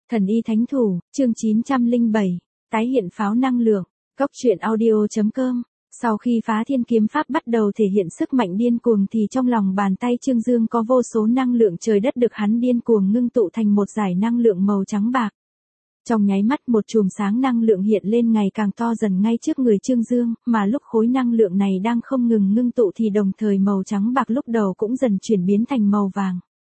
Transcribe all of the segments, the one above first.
Thần y thánh thủ, chương 907, tái hiện pháo năng lượng, Cốc truyện audio.com. Sau khi phá thiên kiếm pháp bắt đầu thể hiện sức mạnh điên cuồng thì trong lòng bàn tay Trương Dương có vô số năng lượng trời đất được hắn điên cuồng ngưng tụ thành một dải năng lượng màu trắng bạc. Trong nháy mắt một chùm sáng năng lượng hiện lên ngày càng to dần ngay trước người Trương Dương, mà lúc khối năng lượng này đang không ngừng ngưng tụ thì đồng thời màu trắng bạc lúc đầu cũng dần chuyển biến thành màu vàng.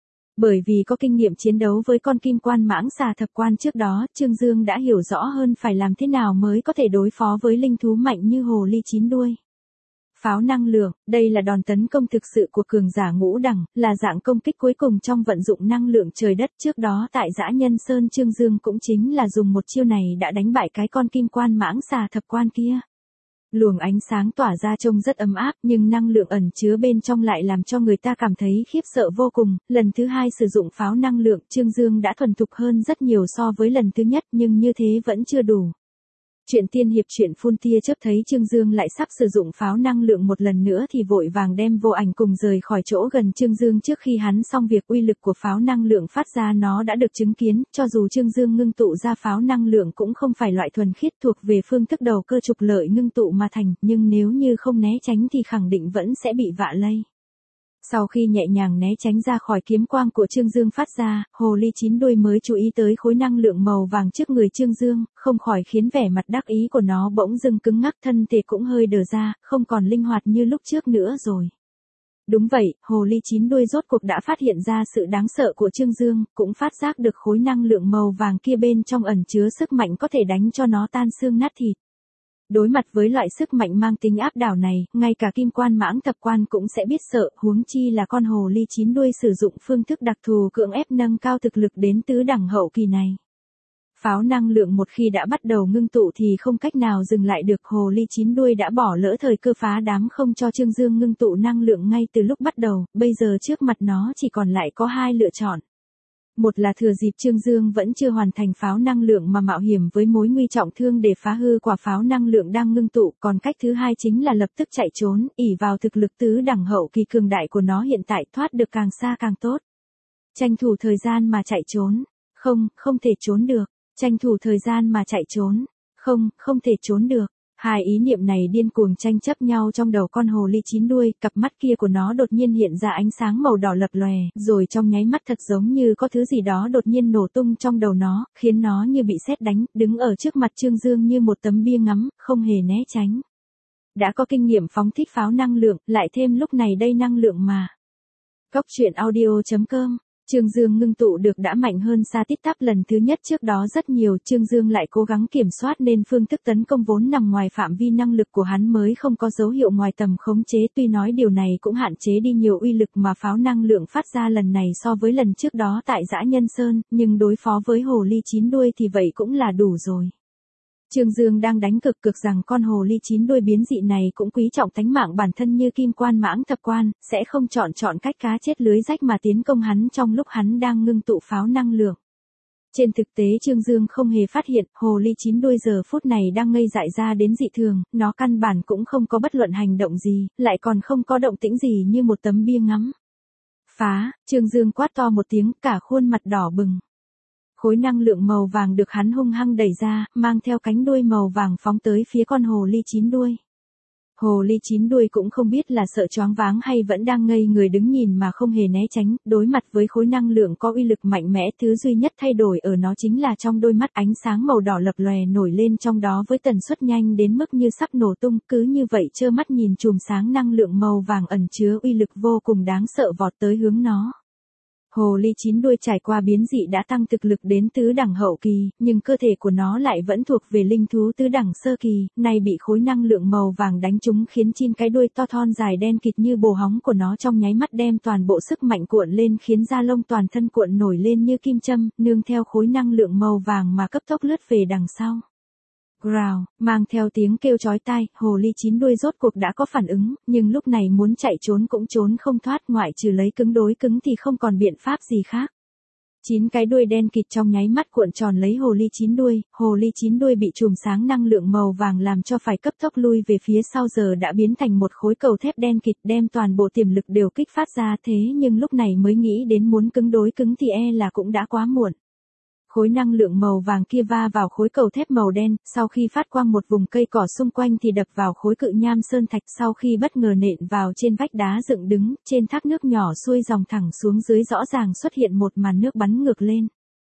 Bởi vì có kinh nghiệm chiến đấu với con kim quan mãng xà thập quan trước đó, Trương Dương đã hiểu rõ hơn phải làm thế nào mới có thể đối phó với linh thú mạnh như hồ ly chín đuôi. Pháo năng lượng, đây là đòn tấn công thực sự của cường giả ngũ đẳng, là dạng công kích cuối cùng trong vận dụng năng lượng trời đất. Trước đó tại Dã Nhân Sơn Trương Dương cũng chính là dùng một chiêu này đã đánh bại cái con kim quan mãng xà thập quan kia. Luồng ánh sáng tỏa ra trông rất ấm áp nhưng năng lượng ẩn chứa bên trong lại làm cho người ta cảm thấy khiếp sợ vô cùng. Lần thứ hai sử dụng pháo năng lượng Trương Dương đã thuần thục hơn rất nhiều so với lần thứ nhất nhưng như thế vẫn chưa đủ. Chuyện tiên hiệp chuyện phun tia chớp thấy Trương Dương lại sắp sử dụng pháo năng lượng một lần nữa thì vội vàng đem Vô Ảnh cùng rời khỏi chỗ gần Trương Dương. Trước khi hắn xong việc uy lực của pháo năng lượng phát ra nó đã được chứng kiến, cho dù Trương Dương ngưng tụ ra pháo năng lượng cũng không phải loại thuần khiết thuộc về phương thức đầu cơ trục lợi ngưng tụ mà thành, nhưng nếu như không né tránh thì khẳng định vẫn sẽ bị vạ lây. Sau khi nhẹ nhàng né tránh ra khỏi kiếm quang của Trương Dương phát ra, hồ ly chín đuôi mới chú ý tới khối năng lượng màu vàng trước người Trương Dương, không khỏi khiến vẻ mặt đắc ý của nó bỗng dưng cứng ngắc, thân thể cũng hơi đờ ra, không còn linh hoạt như lúc trước nữa rồi. Đúng vậy, hồ ly chín đuôi rốt cuộc đã phát hiện ra sự đáng sợ của Trương Dương, cũng phát giác được khối năng lượng màu vàng kia bên trong ẩn chứa sức mạnh có thể đánh cho nó tan xương nát thịt. Đối mặt với loại sức mạnh mang tính áp đảo này, ngay cả kim quan mãng thập quan cũng sẽ biết sợ, huống chi là con hồ ly chín đuôi sử dụng phương thức đặc thù cưỡng ép nâng cao thực lực đến tứ đẳng hậu kỳ này. Pháo năng lượng một khi đã bắt đầu ngưng tụ thì không cách nào dừng lại được. Hồ ly chín đuôi đã bỏ lỡ thời cơ phá đám không cho Trương Dương ngưng tụ năng lượng ngay từ lúc bắt đầu, bây giờ trước mặt nó chỉ còn lại có hai lựa chọn. Một là thừa dịp Trương Dương vẫn chưa hoàn thành pháo năng lượng mà mạo hiểm với mối nguy trọng thương để phá hư quả pháo năng lượng đang ngưng tụ, còn cách thứ hai chính là lập tức chạy trốn, ỷ vào thực lực tứ đẳng hậu kỳ cường đại của nó hiện tại, thoát được càng xa càng tốt. Tranh thủ thời gian mà chạy trốn. Không thể trốn được. Tranh thủ thời gian mà chạy trốn. Không thể trốn được. Hai ý niệm này điên cuồng tranh chấp nhau trong đầu con hồ ly chín đuôi, cặp mắt kia của nó đột nhiên hiện ra ánh sáng màu đỏ lập lòe, rồi trong nháy mắt thật giống như có thứ gì đó đột nhiên nổ tung trong đầu nó, khiến nó như bị sét đánh, đứng ở trước mặt Trương Dương như một tấm bia ngắm, không hề né tránh. Đã có kinh nghiệm phóng thích pháo năng lượng, lại thêm lúc này đây năng lượng mà. Cốc truyện audio.com. Trương Dương ngưng tụ được đã mạnh hơn xa tít tắp lần thứ nhất trước đó rất nhiều. Trương Dương lại cố gắng kiểm soát nên phương thức tấn công vốn nằm ngoài phạm vi năng lực của hắn mới không có dấu hiệu ngoài tầm khống chế. Tuy nói điều này cũng hạn chế đi nhiều uy lực mà pháo năng lượng phát ra lần này so với lần trước đó tại Dã Nhân Sơn, nhưng đối phó với hồ ly chín đuôi thì vậy cũng là đủ rồi. Trương Dương đang đánh cực rằng con hồ ly chín đuôi biến dị này cũng quý trọng tánh mạng bản thân như kim quan mãng thập quan, sẽ không chọn cách cá chết lưới rách mà tiến công hắn trong lúc hắn đang ngưng tụ pháo năng lượng. Trên thực tế Trương Dương không hề phát hiện, hồ ly chín đuôi giờ phút này đang ngây dại ra đến dị thường, nó căn bản cũng không có bất luận hành động gì, lại còn không có động tĩnh gì như một tấm bia ngắm. Phá, Trương Dương quát to một tiếng, cả khuôn mặt đỏ bừng. Khối năng lượng màu vàng được hắn hung hăng đẩy ra, mang theo cánh đuôi màu vàng phóng tới phía con hồ ly chín đuôi. Hồ ly chín đuôi cũng không biết là sợ choáng váng hay vẫn đang ngây người đứng nhìn mà không hề né tránh, đối mặt với khối năng lượng có uy lực mạnh mẽ, thứ duy nhất thay đổi ở nó chính là trong đôi mắt ánh sáng màu đỏ lập lòe nổi lên trong đó với tần suất nhanh đến mức như sắp nổ tung, cứ như vậy trơ mắt nhìn chùm sáng năng lượng màu vàng ẩn chứa uy lực vô cùng đáng sợ vọt tới hướng nó. Hồ ly chín đuôi trải qua biến dị đã tăng thực lực đến tứ đẳng hậu kỳ, nhưng cơ thể của nó lại vẫn thuộc về linh thú tứ đẳng sơ kỳ, nay bị khối năng lượng màu vàng đánh trúng khiến chin cái đuôi to thon dài đen kịt như bồ hóng của nó trong nháy mắt đem toàn bộ sức mạnh cuộn lên khiến da lông toàn thân cuộn nổi lên như kim châm, nương theo khối năng lượng màu vàng mà cấp tốc lướt về đằng sau. Growl, mang theo tiếng kêu chói tai, hồ ly chín đuôi rốt cuộc đã có phản ứng, nhưng lúc này muốn chạy trốn cũng trốn không thoát, ngoại trừ lấy cứng đối cứng thì không còn biện pháp gì khác. 9 cái đuôi đen kịt trong nháy mắt cuộn tròn lấy hồ ly chín đuôi bị chùm sáng năng lượng màu vàng làm cho phải cấp tốc lui về phía sau, giờ đã biến thành một khối cầu thép đen kịt đem toàn bộ tiềm lực đều kích phát ra, thế nhưng lúc này mới nghĩ đến muốn cứng đối cứng thì e là cũng đã quá muộn. Khối năng lượng màu vàng kia va vào khối cầu thép màu đen, sau khi phát quang một vùng cây cỏ xung quanh thì đập vào khối cự nham sơn thạch, sau khi bất ngờ nện vào trên vách đá dựng đứng, trên thác nước nhỏ xuôi dòng thẳng xuống dưới rõ ràng xuất hiện một màn nước bắn ngược lên.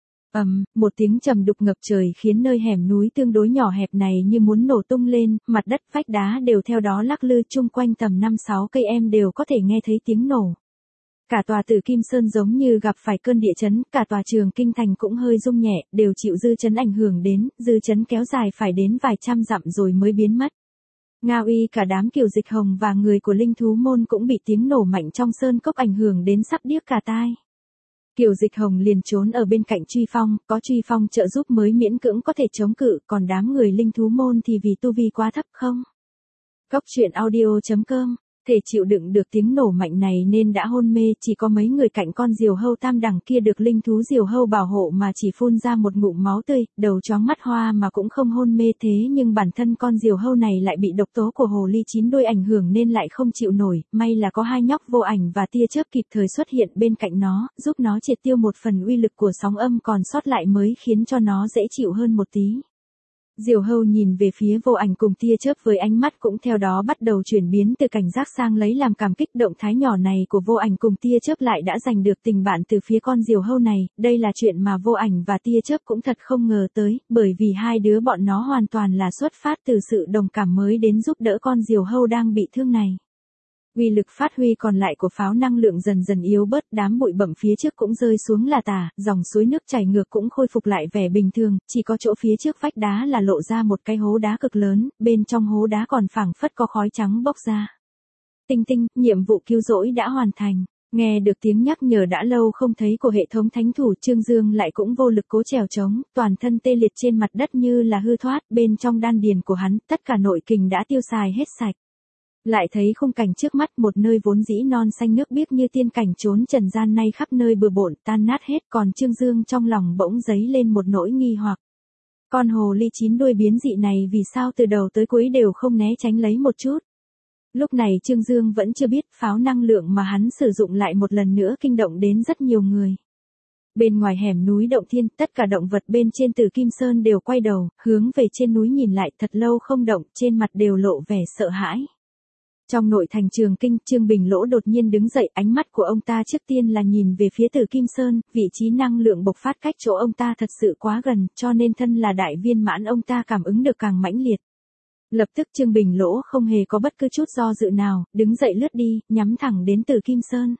Một tiếng trầm đục ngập trời khiến nơi hẻm núi tương đối nhỏ hẹp này như muốn nổ tung lên, mặt đất vách đá đều theo đó lắc lư, chung quanh tầm 5-6 cây em đều có thể nghe thấy tiếng nổ. Cả tòa Tử Kim Sơn giống như gặp phải cơn địa chấn, cả tòa Trường Kinh Thành cũng hơi rung nhẹ, đều chịu dư chấn ảnh hưởng đến, dư chấn kéo dài phải đến vài trăm dặm rồi mới biến mất. Nga Uy cả đám Kiều Dịch Hồng và người của Linh Thú Môn cũng bị tiếng nổ mạnh trong sơn cốc ảnh hưởng đến sắp điếc cả tai. Kiều Dịch Hồng liền trốn ở bên cạnh Truy Phong, có Truy Phong trợ giúp mới miễn cưỡng có thể chống cự, còn đám người Linh Thú Môn thì vì tu vi quá thấp không. Góc truyện audio.com thể chịu đựng được tiếng nổ mạnh này nên đã hôn mê, chỉ có mấy người cạnh con diều hâu tam đẳng kia được linh thú diều hâu bảo hộ mà chỉ phun ra một ngụm máu tươi, đầu chóng mắt hoa mà cũng không hôn mê, thế nhưng bản thân con diều hâu này lại bị độc tố của hồ ly chín đuôi ảnh hưởng nên lại không chịu nổi, may là có hai nhóc Vô Ảnh và Tia Chớp kịp thời xuất hiện bên cạnh nó, giúp nó triệt tiêu một phần uy lực của sóng âm còn sót lại mới khiến cho nó dễ chịu hơn một tí. Diều hâu nhìn về phía Vô Ảnh cùng Tia Chớp với ánh mắt cũng theo đó bắt đầu chuyển biến từ cảnh giác sang lấy làm cảm kích. Động thái nhỏ này của Vô Ảnh cùng Tia Chớp lại đã giành được tình bạn từ phía con diều hâu này, đây là chuyện mà Vô Ảnh và Tia Chớp cũng thật không ngờ tới, bởi vì hai đứa bọn nó hoàn toàn là xuất phát từ sự đồng cảm mới đến giúp đỡ con diều hâu đang bị thương này. Uy lực phát huy còn lại của pháo năng lượng dần dần yếu bớt, đám bụi bặm phía trước cũng rơi xuống là tả, dòng suối nước chảy ngược cũng khôi phục lại vẻ bình thường, chỉ có chỗ phía trước vách đá là lộ ra một cái hố đá cực lớn, bên trong hố đá còn phảng phất có khói trắng bốc ra. Tinh tinh, nhiệm vụ cứu rỗi đã hoàn thành. Nghe được tiếng nhắc nhở đã lâu không thấy của hệ thống thánh thủ, Trương Dương lại cũng vô lực cố trèo trống, toàn thân tê liệt trên mặt đất như là hư thoát, bên trong đan điền của hắn, tất cả nội kình đã tiêu xài hết sạch. Lại thấy khung cảnh trước mắt, một nơi vốn dĩ non xanh nước biếc như tiên cảnh trốn trần gian nay khắp nơi bừa bộn tan nát hết, còn Trương Dương trong lòng bỗng dấy lên một nỗi nghi hoặc. Con hồ ly chín đuôi biến dị này vì sao từ đầu tới cuối đều không né tránh lấy một chút. Lúc này Trương Dương vẫn chưa biết pháo năng lượng mà hắn sử dụng lại một lần nữa kinh động đến rất nhiều người. Bên ngoài hẻm núi Động Thiên, tất cả động vật bên trên Tử Kim Sơn đều quay đầu, hướng về trên núi nhìn lại, thật lâu không động, trên mặt đều lộ vẻ sợ hãi. Trong nội thành Trường Kinh, Trương Bình Lỗ đột nhiên đứng dậy, ánh mắt của ông ta trước tiên là nhìn về phía Tử Kim Sơn, vị trí năng lượng bộc phát cách chỗ ông ta thật sự quá gần, cho nên thân là đại viên mãn ông ta cảm ứng được càng mãnh liệt. Lập tức Trương Bình Lỗ không hề có bất cứ chút do dự nào, đứng dậy lướt đi, nhắm thẳng đến Tử Kim Sơn.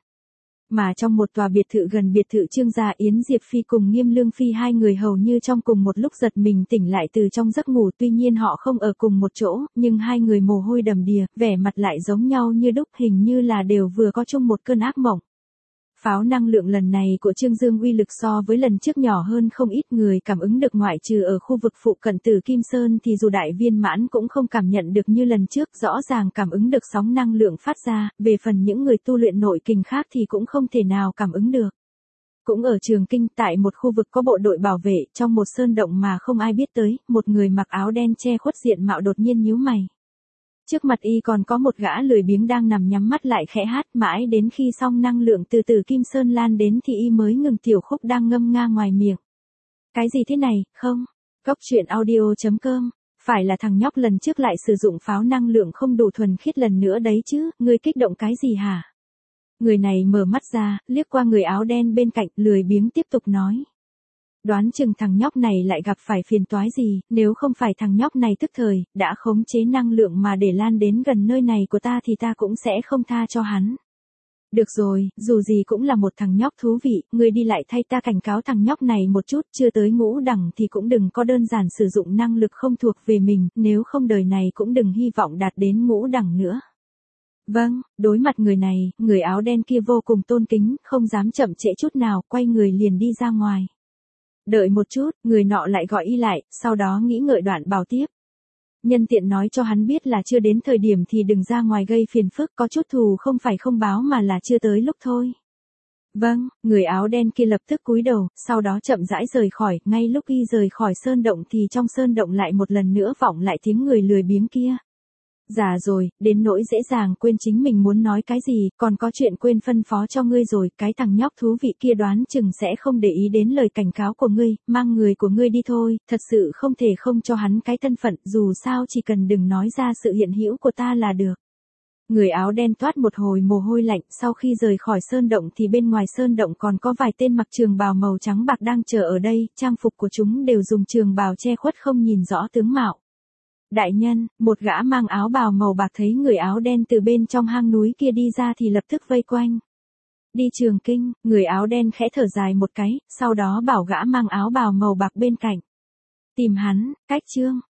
Mà trong một tòa biệt thự gần biệt thự Trương gia, Yến Diệp Phi cùng Nghiêm Lương Phi hai người hầu như trong cùng một lúc giật mình tỉnh lại từ trong giấc ngủ, tuy nhiên họ không ở cùng một chỗ, nhưng hai người mồ hôi đầm đìa, vẻ mặt lại giống nhau như đúc, hình như là đều vừa có chung một cơn ác mộng. Pháo năng lượng lần này của Trương Dương uy lực so với lần trước nhỏ hơn không ít, người cảm ứng được ngoại trừ ở khu vực phụ cận Tử Kim Sơn thì dù đại viên mãn cũng không cảm nhận được như lần trước, rõ ràng cảm ứng được sóng năng lượng phát ra, về phần những người tu luyện nội kình khác thì cũng không thể nào cảm ứng được. Cũng ở Trường Kinh, tại một khu vực có bộ đội bảo vệ, trong một sơn động mà không ai biết tới, một người mặc áo đen che khuất diện mạo đột nhiên nhíu mày. Trước mặt y còn có một gã lười biếng đang nằm nhắm mắt lại khẽ hát, mãi đến khi sóng năng lượng từ Tử Kim Sơn lan đến thì y mới ngừng tiểu khúc đang ngâm nga ngoài miệng. Cái gì thế này, không? Góc truyện audio.com, phải là thằng nhóc lần trước lại sử dụng pháo năng lượng không đủ thuần khiết lần nữa đấy chứ, ngươi kích động cái gì hả? Người này mở mắt ra, liếc qua người áo đen bên cạnh, lười biếng tiếp tục nói. Đoán chừng thằng nhóc này lại gặp phải phiền toái gì, nếu không phải thằng nhóc này tức thời, đã khống chế năng lượng mà để lan đến gần nơi này của ta thì ta cũng sẽ không tha cho hắn. Được rồi, dù gì cũng là một thằng nhóc thú vị, ngươi đi lại thay ta cảnh cáo thằng nhóc này một chút, chưa tới ngũ đẳng thì cũng đừng có đơn giản sử dụng năng lực không thuộc về mình, nếu không đời này cũng đừng hy vọng đạt đến ngũ đẳng nữa. Vâng, đối mặt người này, người áo đen kia vô cùng tôn kính, không dám chậm trễ chút nào, quay người liền đi ra ngoài. Đợi một chút, người nọ lại gọi y lại, sau đó nghĩ ngợi đoạn bảo tiếp. Nhân tiện nói cho hắn biết là chưa đến thời điểm thì đừng ra ngoài gây phiền phức, có chút thù không phải không báo mà là chưa tới lúc thôi. Vâng, người áo đen kia lập tức cúi đầu, sau đó chậm rãi rời khỏi, ngay lúc y rời khỏi sơn động thì trong sơn động lại một lần nữa vọng lại tiếng người lười biếng kia. Già rồi, đến nỗi dễ dàng quên chính mình muốn nói cái gì, còn có chuyện quên phân phó cho ngươi rồi, cái thằng nhóc thú vị kia đoán chừng sẽ không để ý đến lời cảnh cáo của ngươi, mang người của ngươi đi thôi, thật sự không thể không cho hắn cái thân phận, dù sao chỉ cần đừng nói ra sự hiện hữu của ta là được. Người áo đen toát một hồi mồ hôi lạnh, sau khi rời khỏi sơn động thì bên ngoài sơn động còn có vài tên mặc trường bào màu trắng bạc đang chờ ở đây, trang phục của chúng đều dùng trường bào che khuất không nhìn rõ tướng mạo. Đại nhân, một gã mang áo bào màu bạc thấy người áo đen từ bên trong hang núi kia đi ra thì lập tức vây quanh. Đi Trường Kinh, người áo đen khẽ thở dài một cái, sau đó bảo gã mang áo bào màu bạc bên cạnh. Tìm hắn, Cách Chương.